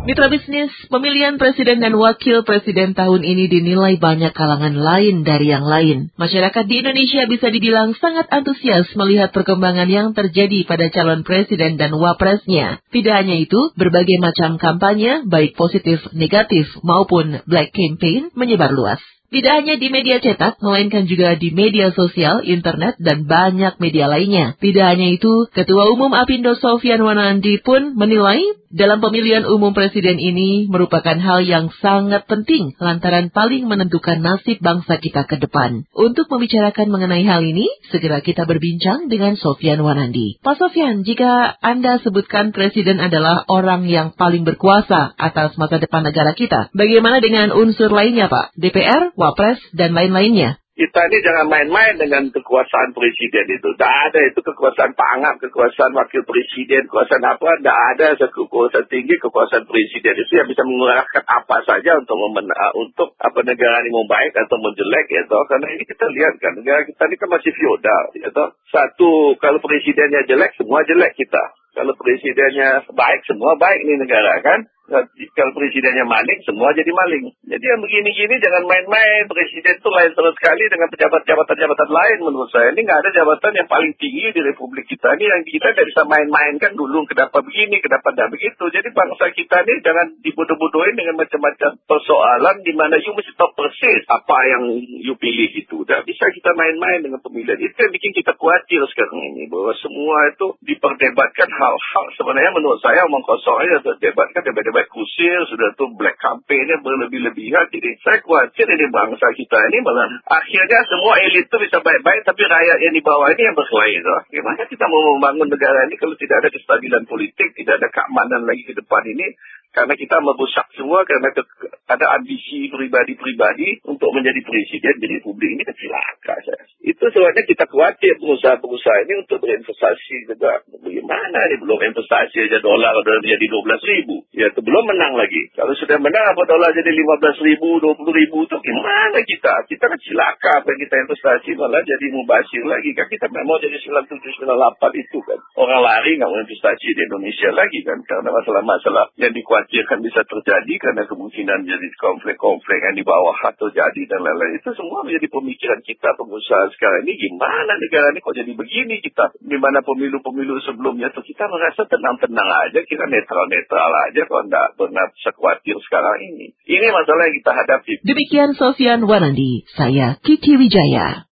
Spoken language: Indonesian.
Mitra bisnis, pemilihan presiden dan wakil presiden tahun ini dinilai banyak kalangan lain dari yang lain. Masyarakat di Indonesia bisa dibilang sangat antusias melihat perkembangan yang terjadi pada calon presiden dan wapresnya. Tidak hanya itu, berbagai macam kampanye, baik positif, negatif, maupun black campaign menyebar luas. Tidak hanya di media cetak, melainkan juga di media sosial, internet, dan banyak media lainnya. Tidak hanya itu, Ketua Umum Apindo Sofyan Wanandi pun menilai dalam pemilihan umum presiden ini merupakan hal yang sangat penting lantaran paling menentukan nasib bangsa kita ke depan. Untuk membicarakan mengenai hal ini, segera kita berbincang dengan Sofyan Wanandi. Pak Sofyan, jika Anda sebutkan presiden adalah orang yang paling berkuasa atas masa depan negara kita, bagaimana dengan unsur lainnya, Pak? DPR, Wapres, dan lain-lainnya? Kita ini jangan main-main dengan kekuasaan presiden itu. Tidak ada itu kekuasaan pangat, kekuasaan wakil presiden, kekuasaan apa. Tidak ada kekuasaan tinggi, kekuasaan presiden itu yang bisa mengeluarkan apa saja untuk negara ini mau baik atau mau jelek. Ya, toh. Karena ini kita lihat kan, negara kita ini kan masih feodal. Ya, toh. Satu, kalau presidennya jelek, semua jelek kita. Kalau presidennya baik, semua baik nih negara kan. Kalau presidennya maling, semua jadi maling. Jadi yang begini-gini jangan main-main. Presiden itu lain sama sekali dengan jabatan-jabatan lain menurut saya. Ini nggak ada jabatan yang paling tinggi di Republik kita ini yang kita nggak bisa main-mainkan dulu. Kenapa begini, kenapa tidak begitu. Jadi bangsa kita ini jangan dibodoh-bodohin dengan macam-macam persoalan di mana you mesti tahu persis apa yang you pilih itu. Tidak bisa kita main-main dengan pemilihan. Itu yang bikin kita khawatir sekarang ini. Bahwa semua itu diperdebatkan hal-hal. Sebenarnya menurut saya omong kosong aja terdebatkan debat kusir, sudah tuh black campaign-nya berlebih-lebihan. Jadi saya khawatir ini bangsa kita ini malah akhirnya semua elit itu bisa baik-baik, tapi rakyat yang di bawah ini yang berkelahi. Gimana kita mau membangun negara ini kalau tidak ada kestabilan politik, tidak ada keamanan lagi ke depan ini? Karena kita merusak semua, karena ada ambisi pribadi-pribadi untuk menjadi presiden di Republik ini, celaka saya. Itu sebabnya kita khawatir pengusaha-pengusaha ini untuk berinvestasi juga. Bagaimana ini belum investasi aja dolar udah menjadi 12.000. Ya itu belum menang lagi. Kalau sudah menang apa dolar jadi 15.000, 20.000 itu gimana kita? Kita kan celaka apa yang kita investasi malah jadi mubazir lagi. Kan kita mau jadi 97, 98 itu kan. Orang lari nggak mau investasi di Indonesia lagi kan. Karena masalah-masalah yang dikhawatirkan bisa terjadi karena kemungkinan jadi konflik-konflik yang di bawah atau jadi dan lain-lain. Itu semua menjadi pemikiran kita pengusaha sekarang ini. Gimana negara ini kok jadi begini kita? Gimana pemilu-pemilu sebelumnya tuh kita merasa tenang-tenang aja. Kita netral-netral aja kok nggak pernah sekhawatir sekarang ini. Ini masalah yang kita hadapi. Demikian Sofyan Wanandi, saya Kiki Wijaya.